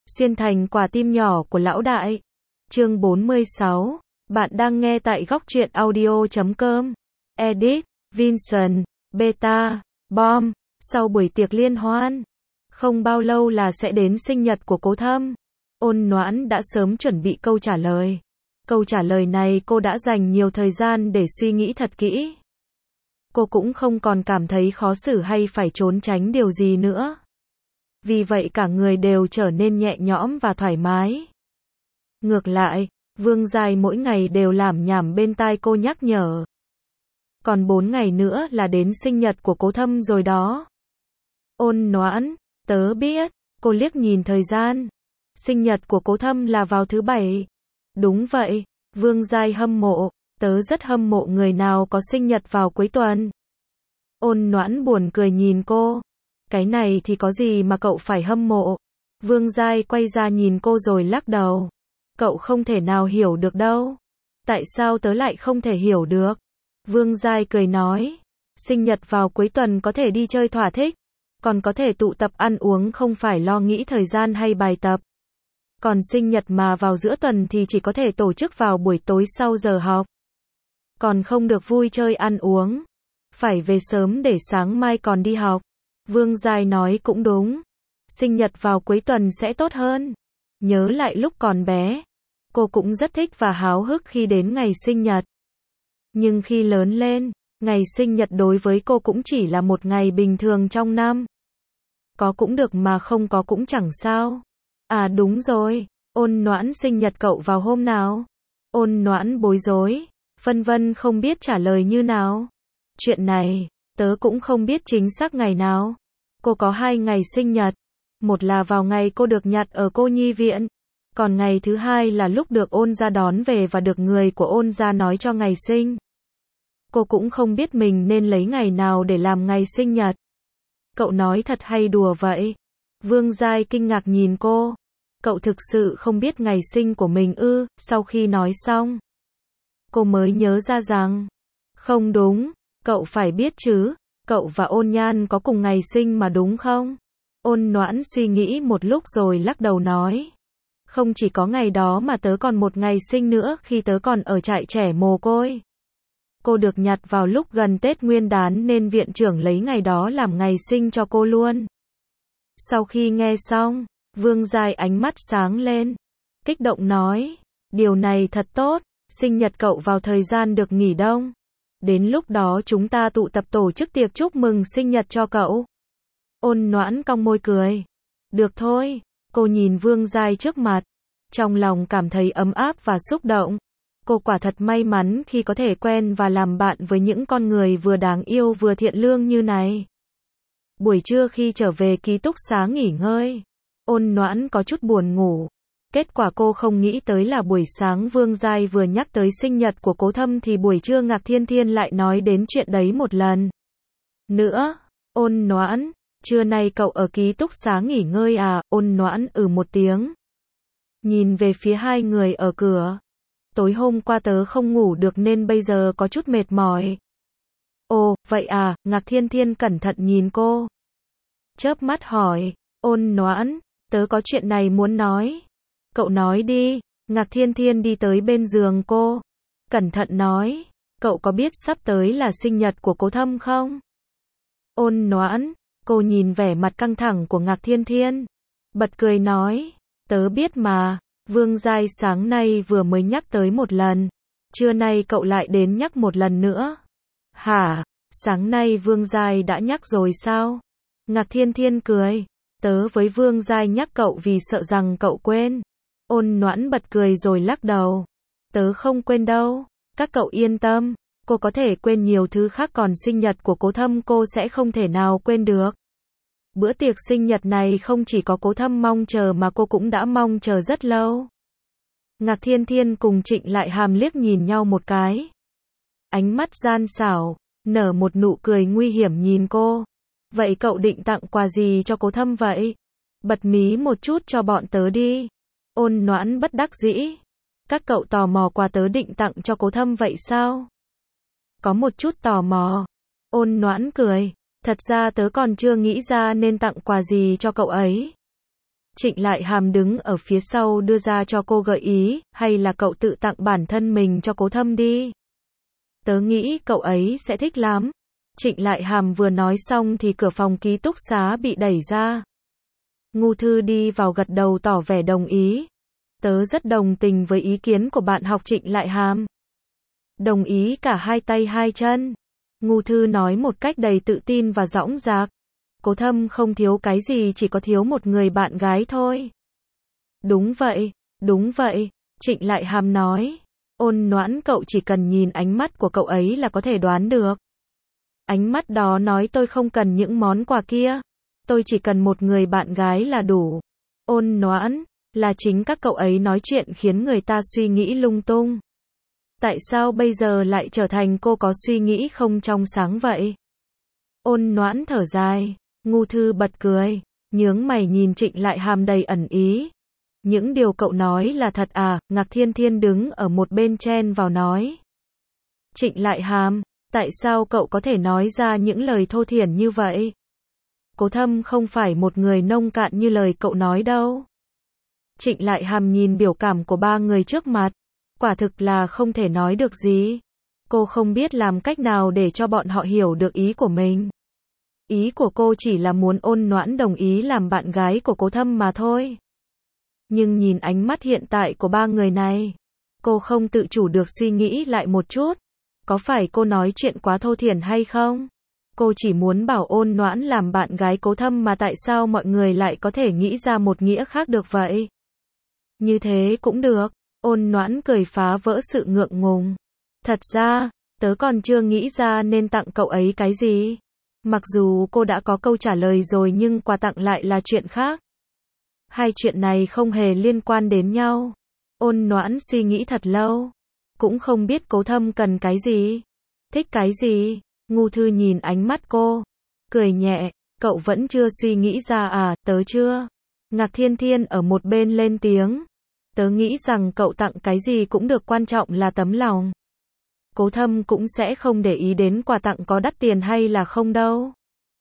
Xuyên thành quả tim nhỏ của lão đại. Chương 46. Bạn đang nghe tại góc truyện audio.com. Edit, Vincent, Beta, Bom. Sau buổi tiệc liên hoan, không bao lâu là sẽ đến sinh nhật của Cố Thâm. Ôn Noãn đã sớm chuẩn bị câu trả lời. Câu trả lời này cô đã dành nhiều thời gian để suy nghĩ thật kỹ. Cô cũng không còn cảm thấy khó xử hay phải trốn tránh điều gì nữa. Vì vậy cả người đều trở nên nhẹ nhõm và thoải mái. Ngược lại, Vương Giai mỗi ngày đều lảm nhảm bên tai cô nhắc nhở. Còn 4 ngày nữa là đến sinh nhật của Cố Thâm rồi đó. Ôn Noãn, tớ biết, cô liếc nhìn thời gian. Sinh nhật của Cố Thâm là vào thứ Bảy. Đúng vậy, Vương Giai hâm mộ, tớ rất hâm mộ người nào có sinh nhật vào cuối tuần. Ôn Noãn buồn cười nhìn cô. Cái này thì có gì mà cậu phải hâm mộ? Vương Giai quay ra nhìn cô rồi lắc đầu. Cậu không thể nào hiểu được đâu. Tại sao tớ lại không thể hiểu được? Vương Giai cười nói. Sinh nhật vào cuối tuần có thể đi chơi thỏa thích. Còn có thể tụ tập ăn uống không phải lo nghĩ thời gian hay bài tập. Còn sinh nhật mà vào giữa tuần thì chỉ có thể tổ chức vào buổi tối sau giờ học. Còn không được vui chơi ăn uống. Phải về sớm để sáng mai còn đi học. Vương Giai nói cũng đúng. Sinh nhật vào cuối tuần sẽ tốt hơn. Nhớ lại lúc còn bé, cô cũng rất thích và háo hức khi đến ngày sinh nhật. Nhưng khi lớn lên, ngày sinh nhật đối với cô cũng chỉ là một ngày bình thường trong năm. Có cũng được mà không có cũng chẳng sao. À đúng rồi, Ôn Noãn sinh nhật cậu vào hôm nào? Ôn Noãn bối rối, phân vân không biết trả lời như nào. Chuyện này, tớ cũng không biết chính xác ngày nào. Cô có 2 ngày sinh nhật. Một là vào ngày cô được nhặt ở cô nhi viện. Còn ngày thứ hai là lúc được Ôn gia đón về và được người của Ôn gia nói cho ngày sinh. Cô cũng không biết mình nên lấy ngày nào để làm ngày sinh nhật. Cậu nói thật hay đùa vậy? Vương Giai kinh ngạc nhìn cô. Cậu thực sự không biết ngày sinh của mình ư? Sau khi nói xong, cô mới nhớ ra rằng, không đúng, cậu phải biết chứ, cậu và Ôn Nhan có cùng ngày sinh mà đúng không? Ôn Noãn suy nghĩ một lúc rồi lắc đầu nói. Không chỉ có ngày đó mà tớ còn một ngày sinh nữa khi tớ còn ở trại trẻ mồ côi. Cô được nhặt vào lúc gần Tết Nguyên đán nên viện trưởng lấy ngày đó làm ngày sinh cho cô luôn. Sau khi nghe xong, Vương Giai ánh mắt sáng lên. Kích động nói, điều này thật tốt, sinh nhật cậu vào thời gian được nghỉ đông. Đến lúc đó chúng ta tụ tập tổ chức tiệc chúc mừng sinh nhật cho cậu. Ôn Noãn cong môi cười. Được thôi, cô nhìn Vương Giai trước mặt. Trong lòng cảm thấy ấm áp và xúc động. Cô quả thật may mắn khi có thể quen và làm bạn với những con người vừa đáng yêu vừa thiện lương như này. Buổi trưa khi trở về ký túc xá nghỉ ngơi, Ôn Noãn có chút buồn ngủ. Kết quả cô không nghĩ tới là buổi sáng Vương Giai vừa nhắc tới sinh nhật của Cố Thâm thì buổi trưa Ngạc Thiên Thiên lại nói đến chuyện đấy một lần nữa. Ôn Noãn, trưa nay cậu ở ký túc xá nghỉ ngơi à? Ôn Noãn một tiếng. Nhìn về phía hai người ở cửa. Tối hôm qua tớ không ngủ được nên bây giờ có chút mệt mỏi. Ồ, vậy à? Ngạc Thiên Thiên cẩn thận nhìn cô. Chớp mắt hỏi, Ôn Noãn, tớ có chuyện này muốn nói. Cậu nói đi. Ngạc Thiên Thiên đi tới bên giường cô. Cẩn thận nói, cậu có biết sắp tới là sinh nhật của Cố Thâm không? Ôn Noãn, cô nhìn vẻ mặt căng thẳng của Ngạc Thiên Thiên. Bật cười nói, tớ biết mà, Vương Giai sáng nay vừa mới nhắc tới một lần. Trưa nay cậu lại đến nhắc một lần nữa. Hả? Sáng nay Vương Giai đã nhắc rồi sao? Ngạc Thiên Thiên cười. Tớ với Vương Giai nhắc cậu vì sợ rằng cậu quên. Ôn Noãn bật cười rồi lắc đầu. Tớ không quên đâu. Các cậu yên tâm. Cô có thể quên nhiều thứ khác còn sinh nhật của Cố Thâm cô sẽ không thể nào quên được. Bữa tiệc sinh nhật này không chỉ có Cố Thâm mong chờ mà cô cũng đã mong chờ rất lâu. Ngạc Thiên Thiên cùng Trịnh Lại Hàm liếc nhìn nhau một cái. Ánh mắt gian xảo, nở một nụ cười nguy hiểm nhìn cô. Vậy cậu định tặng quà gì cho Cố Thâm vậy? Bật mí một chút cho bọn tớ đi. Ôn Noãn bất đắc dĩ. Các cậu tò mò quà tớ định tặng cho Cố Thâm vậy sao? Có một chút tò mò. Ôn Noãn cười. Thật ra tớ còn chưa nghĩ ra nên tặng quà gì cho cậu ấy. Trịnh Lại Hàm đứng ở phía sau đưa ra cho cô gợi ý, hay là cậu tự tặng bản thân mình cho Cố Thâm đi. Tớ nghĩ cậu ấy sẽ thích lắm. Trịnh Lại Hàm vừa nói xong thì cửa phòng ký túc xá bị đẩy ra. Ngô Thư đi vào gật đầu tỏ vẻ đồng ý. Tớ rất đồng tình với ý kiến của bạn học Trịnh Lại Hàm. Đồng ý cả hai tay hai chân. Ngô Thư nói một cách đầy tự tin và dõng dạc. Cố Thâm không thiếu cái gì, chỉ có thiếu một người bạn gái thôi. Đúng vậy, Trịnh Lại Hàm nói. Ôn Noãn, cậu chỉ cần nhìn ánh mắt của cậu ấy là có thể đoán được. Ánh mắt đó nói tôi không cần những món quà kia. Tôi chỉ cần một người bạn gái là đủ. Ôn Noãn, là chính các cậu ấy nói chuyện khiến người ta suy nghĩ lung tung. Tại sao bây giờ lại trở thành cô có suy nghĩ không trong sáng vậy? Ôn Noãn thở dài. Ngô Thư bật cười, nhướng mày nhìn Trịnh Lại Hàm đầy ẩn ý. Những điều cậu nói là thật à? Ngạc Thiên Thiên đứng ở một bên chen vào nói. Trịnh Lại Hàm, tại sao cậu có thể nói ra những lời thô thiển như vậy? Cố Thâm không phải một người nông cạn như lời cậu nói đâu. Trịnh Lại Hàm nhìn biểu cảm của ba người trước mặt, quả thực là không thể nói được gì. Cô không biết làm cách nào để cho bọn họ hiểu được ý của mình. Ý của cô chỉ là muốn Ôn Noãn đồng ý làm bạn gái của Cố Thâm mà thôi. Nhưng nhìn ánh mắt hiện tại của ba người này, cô không tự chủ được suy nghĩ lại một chút. Có phải cô nói chuyện quá thô thiển hay không? Cô chỉ muốn bảo Ôn Noãn làm bạn gái Cố Thâm mà tại sao mọi người lại có thể nghĩ ra một nghĩa khác được vậy? Như thế cũng được. Ôn Noãn cười phá vỡ sự ngượng ngùng. Thật ra, tớ còn chưa nghĩ ra nên tặng cậu ấy cái gì. Mặc dù cô đã có câu trả lời rồi nhưng quà tặng lại là chuyện khác. Hai chuyện này không hề liên quan đến nhau. Ôn Noãn suy nghĩ thật lâu. Cũng không biết Cố Thâm cần cái gì. Thích cái gì. Ngô Thư nhìn ánh mắt cô. Cười nhẹ. Cậu vẫn chưa suy nghĩ ra à? Tớ chưa. Ngạc Thiên Thiên ở một bên lên tiếng. Tớ nghĩ rằng cậu tặng cái gì cũng được, quan trọng là tấm lòng. Cố Thâm cũng sẽ không để ý đến quà tặng có đắt tiền hay là không đâu.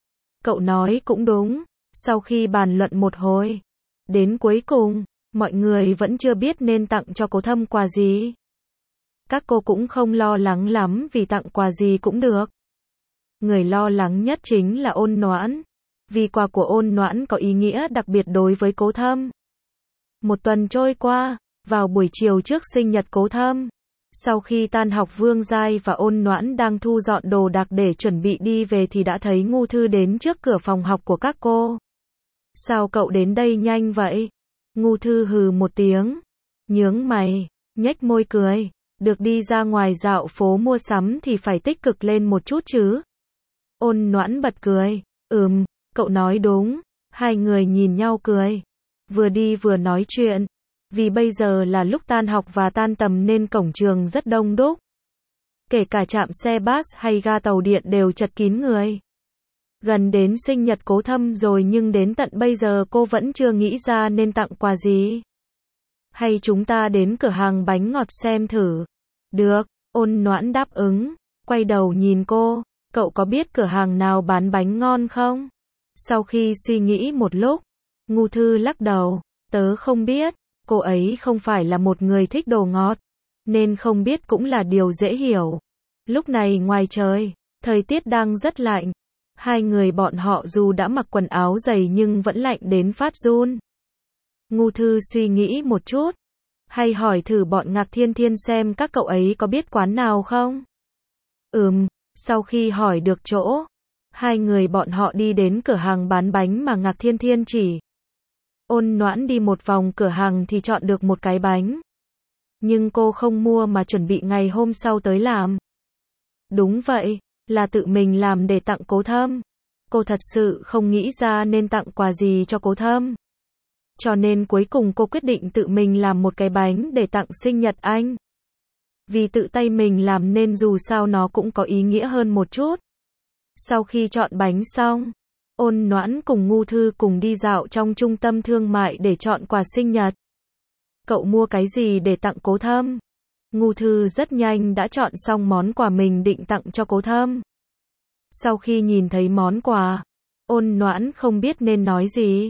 Cậu nói cũng đúng. Sau khi bàn luận một hồi, đến cuối cùng, mọi người vẫn chưa biết nên tặng cho Cố Thâm quà gì. Các cô cũng không lo lắng lắm vì tặng quà gì cũng được. Người lo lắng nhất chính là Ôn Noãn. Vì quà của Ôn Noãn có ý nghĩa đặc biệt đối với Cố Thâm. Một tuần trôi qua, vào buổi chiều trước sinh nhật Cố Thâm. Sau khi tan học, Vương Giai và Ôn Noãn đang thu dọn đồ đạc để chuẩn bị đi về thì đã thấy Ngô Thư đến trước cửa phòng học của các cô. Sao cậu đến đây nhanh vậy? Ngô Thư hừ một tiếng, nhướng mày, nhếch môi cười. Được đi ra ngoài dạo phố mua sắm thì phải tích cực lên một chút chứ. Ôn Noãn bật cười. Cậu nói đúng. Hai người nhìn nhau cười. Vừa đi vừa nói chuyện. Vì bây giờ là lúc tan học và tan tầm nên cổng trường rất đông đúc. Kể cả trạm xe bus hay ga tàu điện đều chật kín người. Gần đến sinh nhật Cố Thâm rồi nhưng đến tận bây giờ cô vẫn chưa nghĩ ra nên tặng quà gì. Hay chúng ta đến cửa hàng bánh ngọt xem thử. Được, Ôn Noãn đáp ứng, quay đầu nhìn cô. Cậu có biết cửa hàng nào bán bánh ngon không? Sau khi suy nghĩ một lúc, Ngô Thư lắc đầu. Tớ không biết. Cô ấy không phải là một người thích đồ ngọt, nên không biết cũng là điều dễ hiểu. Lúc này ngoài trời, thời tiết đang rất lạnh. Hai người bọn họ dù đã mặc quần áo dày nhưng vẫn lạnh đến phát run. Ngô Thư suy nghĩ một chút. Hay hỏi thử bọn Ngạc Thiên Thiên xem các cậu ấy có biết quán nào không? Sau khi hỏi được chỗ, hai người bọn họ đi đến cửa hàng bán bánh mà Ngạc Thiên Thiên chỉ. Ôn Noãn đi một vòng cửa hàng thì chọn được một cái bánh. Nhưng cô không mua mà chuẩn bị ngày hôm sau tới làm. Đúng vậy, là tự mình làm để tặng Cố Thâm. Cô thật sự không nghĩ ra nên tặng quà gì cho Cố Thâm. Cho nên cuối cùng cô quyết định tự mình làm một cái bánh để tặng sinh nhật anh. Vì tự tay mình làm nên dù sao nó cũng có ý nghĩa hơn một chút. Sau khi chọn bánh xong, Ôn Noãn cùng Ngô Thư cùng đi dạo trong trung tâm thương mại để chọn quà sinh nhật. Cậu mua cái gì để tặng Cố Thâm? Ngô Thư rất nhanh đã chọn xong món quà mình định tặng cho Cố Thâm. Sau khi nhìn thấy món quà, Ôn Noãn không biết nên nói gì.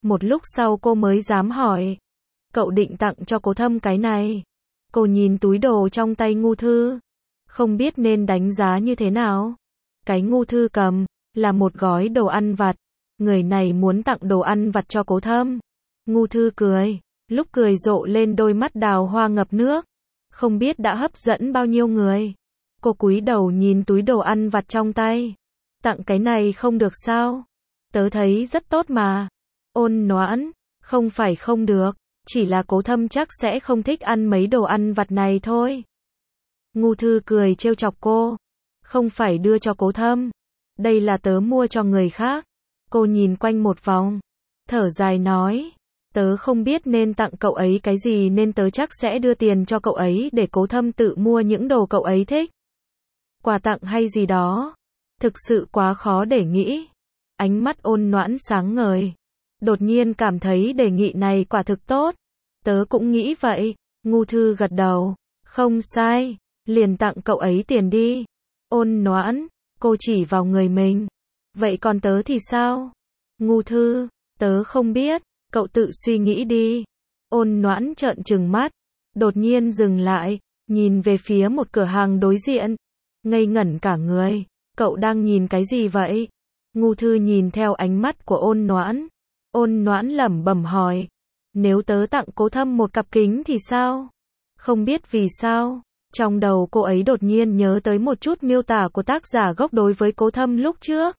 Một lúc sau cô mới dám hỏi. Cậu định tặng cho Cố Thâm cái này. Cô nhìn túi đồ trong tay Ngưu Thư. Không biết nên đánh giá như thế nào. Cái Ngưu Thư cầm, là một gói đồ ăn vặt. Người này muốn tặng đồ ăn vặt cho Cố Thâm. Ngưu Thư cười. Lúc cười rộ lên đôi mắt đào hoa ngập nước. Không biết đã hấp dẫn bao nhiêu người. Cô cúi đầu nhìn túi đồ ăn vặt trong tay. Tặng cái này không được sao? Tớ thấy rất tốt mà. Ôn Noãn, không phải không được, chỉ là Cố Thâm chắc sẽ không thích ăn mấy đồ ăn vặt này thôi. Ngưu Thư cười trêu chọc cô. Không phải đưa cho Cố Thâm. Đây là tớ mua cho người khác. Cô nhìn quanh một vòng. Thở dài nói. Tớ không biết nên tặng cậu ấy cái gì nên tớ chắc sẽ đưa tiền cho cậu ấy để Cố Thâm tự mua những đồ cậu ấy thích. Quà tặng hay gì đó. Thực sự quá khó để nghĩ. Ánh mắt Ôn Noãn sáng ngời. Đột nhiên cảm thấy đề nghị này quả thực tốt. Tớ cũng nghĩ vậy. Ngưu Thư gật đầu. Không sai. Liền tặng cậu ấy tiền đi. Ôn Noãn. Cô chỉ vào người mình. Vậy còn tớ thì sao? Ngưu Thư. Tớ không biết. Cậu tự suy nghĩ đi. Ôn Noãn trợn trừng mắt. Đột nhiên dừng lại. Nhìn về phía một cửa hàng đối diện. Ngây ngẩn cả người. Cậu đang nhìn cái gì vậy? Ngưu Thư nhìn theo ánh mắt của Ôn Noãn. Ôn Noãn lẩm bẩm hỏi. Nếu tớ tặng Cố Thâm một cặp kính thì sao? Không biết vì sao. Trong đầu cô ấy đột nhiên nhớ tới một chút miêu tả của tác giả gốc đối với Cố Thâm lúc trước.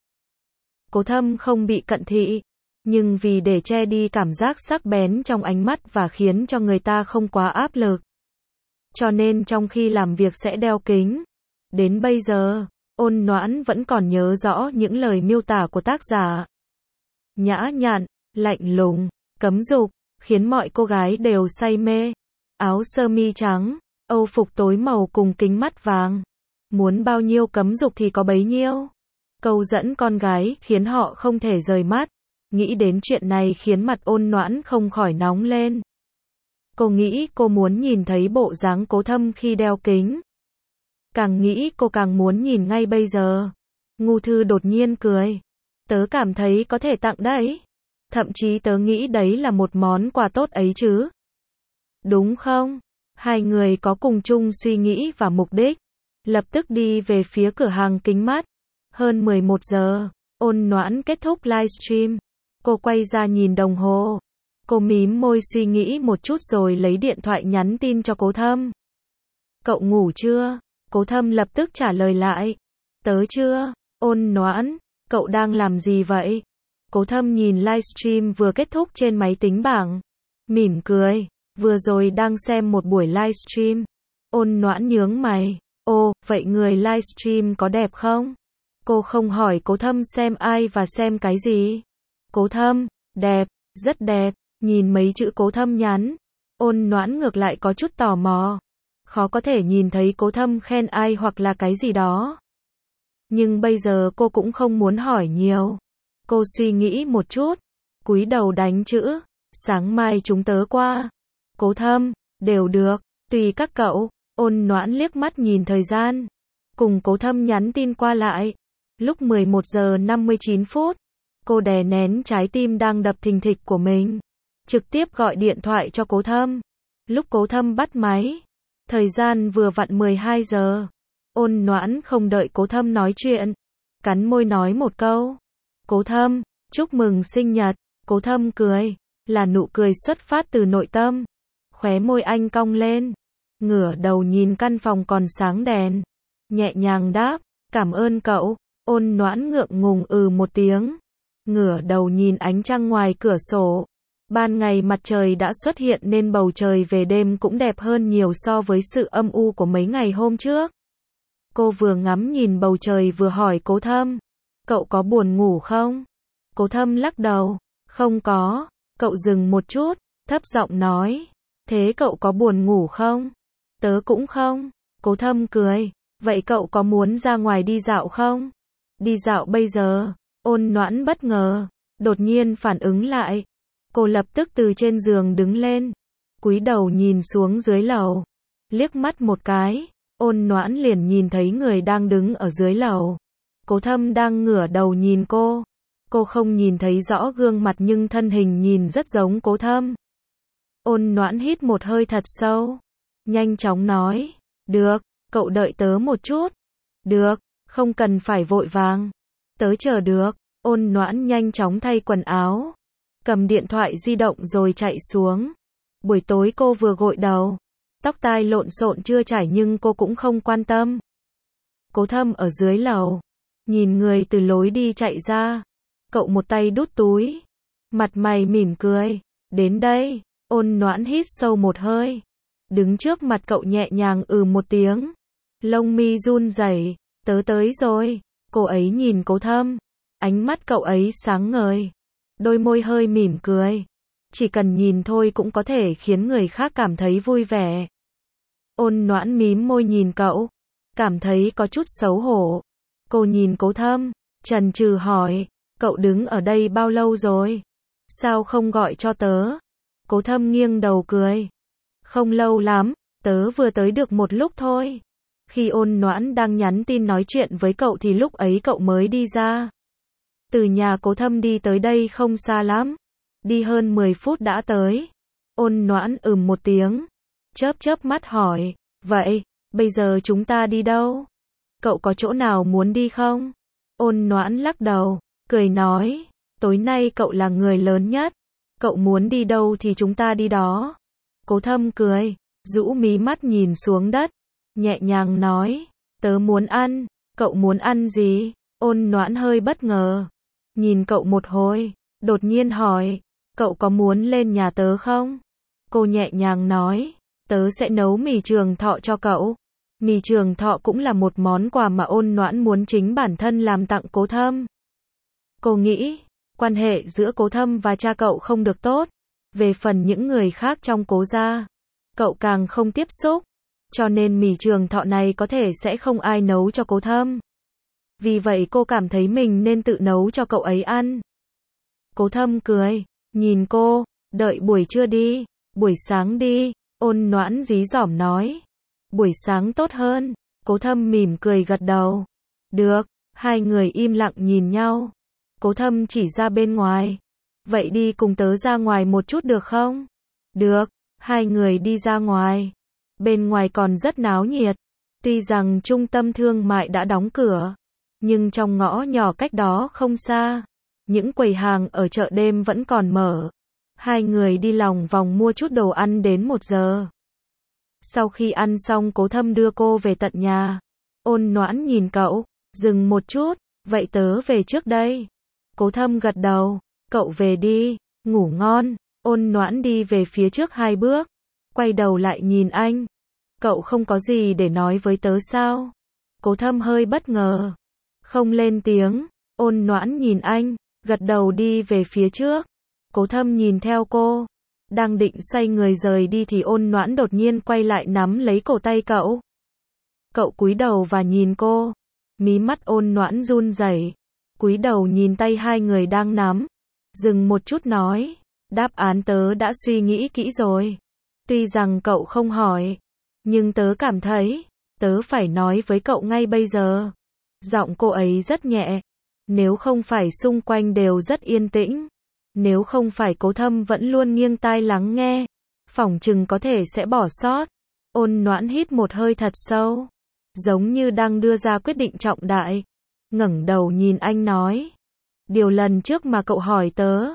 Cố Thâm không bị cận thị. Nhưng vì để che đi cảm giác sắc bén trong ánh mắt và khiến cho người ta không quá áp lực. Cho nên trong khi làm việc sẽ đeo kính. Đến bây giờ, Ôn Noãn vẫn còn nhớ rõ những lời miêu tả của tác giả. Nhã nhặn, lạnh lùng, cấm dục, khiến mọi cô gái đều say mê. Áo sơ mi trắng, âu phục tối màu cùng kính mắt vàng. Muốn bao nhiêu cấm dục thì có bấy nhiêu. Câu dẫn con gái khiến họ không thể rời mắt. Nghĩ đến chuyện này khiến mặt Ôn Noãn không khỏi nóng lên. Cô nghĩ cô muốn nhìn thấy bộ dáng Cố Thâm khi đeo kính. Càng nghĩ cô càng muốn nhìn ngay bây giờ. Ngưu Thư đột nhiên cười. Tớ cảm thấy có thể tặng đấy. Thậm chí tớ nghĩ đấy là một món quà tốt ấy chứ. Đúng không? Hai người có cùng chung suy nghĩ và mục đích. Lập tức đi về phía cửa hàng kính mắt. Hơn 11 giờ, Ôn Noãn kết thúc livestream. Cô quay ra nhìn đồng hồ. Cô mím môi suy nghĩ một chút rồi lấy điện thoại nhắn tin cho Cố Thâm. Cậu ngủ chưa? Cố Thâm lập tức trả lời lại. Tớ chưa. Ôn Noãn, cậu đang làm gì vậy? Cố Thâm nhìn livestream vừa kết thúc trên máy tính bảng. Mỉm cười. Vừa rồi đang xem một buổi livestream. Ôn Noãn nhướng mày. Ồ, vậy người livestream có đẹp không? Cô không hỏi Cố Thâm xem ai và xem cái gì. Cố Thâm, đẹp, rất đẹp. Nhìn mấy chữ Cố Thâm nhắn. Ôn Noãn ngược lại có chút tò mò. Khó có thể nhìn thấy Cố Thâm khen ai hoặc là cái gì đó. Nhưng bây giờ cô cũng không muốn hỏi nhiều. Cô suy nghĩ một chút. Cúi đầu đánh chữ. Sáng mai chúng tớ qua. Cố Thâm, đều được. Tùy các cậu. Ôn Noãn liếc mắt nhìn thời gian. Cùng Cố Thâm nhắn tin qua lại. Lúc 11 giờ 59 phút. Cô đè nén trái tim đang đập thình thịch của mình. Trực tiếp gọi điện thoại cho Cố Thâm. Lúc Cố Thâm bắt máy. Thời gian vừa vặn 12 giờ. Ôn Noãn không đợi Cố Thâm nói chuyện. Cắn môi nói một câu. Cố Thâm, chúc mừng sinh nhật. Cố Thâm cười. Là nụ cười xuất phát từ nội tâm. Khóe môi anh cong lên. Ngửa đầu nhìn căn phòng còn sáng đèn. Nhẹ nhàng đáp. Cảm ơn cậu. Ôn Noãn ngượng ngùng một tiếng. Ngửa đầu nhìn ánh trăng ngoài cửa sổ. Ban ngày mặt trời đã xuất hiện nên bầu trời về đêm cũng đẹp hơn nhiều so với sự âm u của mấy ngày hôm trước. Cô vừa ngắm nhìn bầu trời vừa hỏi Cố Thâm. Cậu có buồn ngủ không? Cố Thâm lắc đầu. Không có. Cậu dừng một chút, thấp giọng nói. Thế cậu có buồn ngủ không? Tớ cũng không. Cố Thâm cười. Vậy cậu có muốn ra ngoài đi dạo không? Đi dạo bây giờ? Ôn Noãn bất ngờ. Đột nhiên phản ứng lại. Cô lập tức từ trên giường đứng lên. Cúi đầu nhìn xuống dưới lầu. Liếc mắt một cái. Ôn Noãn liền nhìn thấy người đang đứng ở dưới lầu. Cố Thâm đang ngửa đầu nhìn cô. Cô không nhìn thấy rõ gương mặt nhưng thân hình nhìn rất giống Cố Thâm. Ôn Noãn hít một hơi thật sâu, nhanh chóng nói, được, cậu đợi tớ một chút. Được, không cần phải vội vàng. Tớ chờ được. Ôn Noãn nhanh chóng thay quần áo, cầm điện thoại di động rồi chạy xuống. Buổi tối cô vừa gội đầu, tóc tai lộn xộn chưa chải nhưng cô cũng không quan tâm. Cố Thâm ở dưới lầu, nhìn người từ lối đi chạy ra, cậu một tay đút túi, mặt mày mỉm cười, đến đây. Ôn Noãn hít sâu một hơi, đứng trước mặt cậu nhẹ nhàng một tiếng, lông mi run rẩy, tớ tới rồi. Cô ấy nhìn Cố Thâm, ánh mắt cậu ấy sáng ngời, đôi môi hơi mỉm cười, chỉ cần nhìn thôi cũng có thể khiến người khác cảm thấy vui vẻ. Ôn Noãn mím môi nhìn cậu, cảm thấy có chút xấu hổ. Cô nhìn Cố Thâm, chần chừ hỏi, cậu đứng ở đây bao lâu rồi? Sao không gọi cho tớ? Cố Thâm nghiêng đầu cười, không lâu lắm, tớ vừa tới được một lúc thôi. Khi Ôn Noãn đang nhắn tin nói chuyện với cậu thì lúc ấy cậu mới đi ra. Từ nhà Cố Thâm đi tới đây không xa lắm, đi hơn 10 phút đã tới. Ôn Noãn một tiếng, chớp chớp mắt hỏi, vậy, bây giờ chúng ta đi đâu? Cậu có chỗ nào muốn đi không? Ôn Noãn lắc đầu, cười nói, tối nay cậu là người lớn nhất, cậu muốn đi đâu thì chúng ta đi đó. Cố Thâm cười, rũ mí mắt nhìn xuống đất, nhẹ nhàng nói, tớ muốn ăn. Cậu muốn ăn gì? Ôn Noãn hơi bất ngờ, nhìn cậu một hồi, đột nhiên hỏi, cậu có muốn lên nhà tớ không? Cô nhẹ nhàng nói, tớ sẽ nấu mì trường thọ cho cậu. Mì trường thọ cũng là một món quà mà Ôn Noãn muốn chính bản thân làm tặng Cố Thâm. Cô nghĩ, quan hệ giữa Cố Thâm và cha cậu không được tốt. Về phần những người khác trong Cố gia, cậu càng không tiếp xúc. Cho nên mì trường thọ này có thể sẽ không ai nấu cho Cố Thâm. Vì vậy cô cảm thấy mình nên tự nấu cho cậu ấy ăn. Cố Thâm cười, nhìn cô, đợi buổi trưa đi, buổi sáng đi. Ôn Noãn dí dỏm nói, buổi sáng tốt hơn. Cố Thâm mỉm cười gật đầu, được. Hai người im lặng nhìn nhau. Cố Thâm chỉ ra bên ngoài, vậy đi cùng tớ ra ngoài một chút được không? Được. Hai người đi ra ngoài. Bên ngoài còn rất náo nhiệt. Tuy rằng trung tâm thương mại đã đóng cửa, nhưng trong ngõ nhỏ cách đó không xa, những quầy hàng ở chợ đêm vẫn còn mở. Hai người đi lòng vòng mua chút đồ ăn đến 1 giờ. Sau khi ăn xong Cố Thâm đưa cô về tận nhà. Ôn Noãn nhìn cậu, dừng một chút, vậy tớ về trước đây. Cố Thâm gật đầu, cậu về đi, ngủ ngon. Ôn Noãn đi về phía trước 2 bước, quay đầu lại nhìn anh. Cậu không có gì để nói với tớ sao? Cố Thâm hơi bất ngờ, không lên tiếng. Ôn Noãn nhìn anh, gật đầu đi về phía trước. Cố Thâm nhìn theo cô, đang định xoay người rời đi thì Ôn Noãn đột nhiên quay lại nắm lấy cổ tay cậu. Cậu cúi đầu và nhìn cô, mí mắt Ôn Noãn run rẩy, cúi đầu nhìn tay hai người đang nắm, dừng một chút nói, đáp án tớ đã suy nghĩ kỹ rồi. Tuy rằng cậu không hỏi, nhưng tớ cảm thấy, tớ phải nói với cậu ngay bây giờ. Giọng cô ấy rất nhẹ, nếu không phải xung quanh đều rất yên tĩnh, nếu không phải Cố Thâm vẫn luôn nghiêng tai lắng nghe, phỏng chừng có thể sẽ bỏ sót. Ôn Noãn hít một hơi thật sâu, giống như đang đưa ra quyết định trọng đại, ngẩng đầu nhìn anh nói, điều lần trước mà cậu hỏi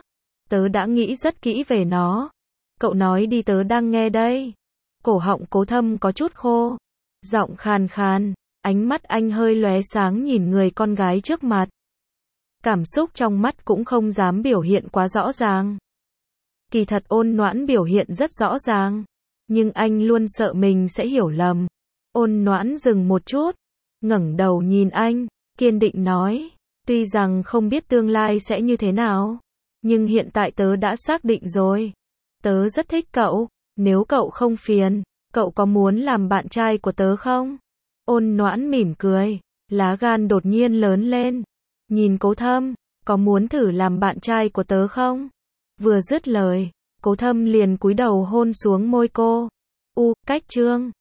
tớ đã nghĩ rất kỹ về nó. Cậu nói đi tớ đang nghe đây. Cổ họng Cố Thâm có chút khô, giọng khàn khàn, ánh mắt anh hơi lóe sáng nhìn người con gái trước mặt. Cảm xúc trong mắt cũng không dám biểu hiện quá rõ ràng. Kỳ thật Ôn Noãn biểu hiện rất rõ ràng, nhưng anh luôn sợ mình sẽ hiểu lầm. Ôn Noãn dừng một chút, ngẩng đầu nhìn anh, kiên định nói, tuy rằng không biết tương lai sẽ như thế nào, nhưng hiện tại tớ đã xác định rồi. Tớ rất thích cậu, nếu cậu không phiền, cậu có muốn làm bạn trai của tớ không? Ôn Noãn mỉm cười, lá gan đột nhiên lớn lên, nhìn Cố Thâm, có muốn thử làm bạn trai của tớ không? Vừa dứt lời, Cố Thâm liền cúi đầu hôn xuống môi cô. Cách chương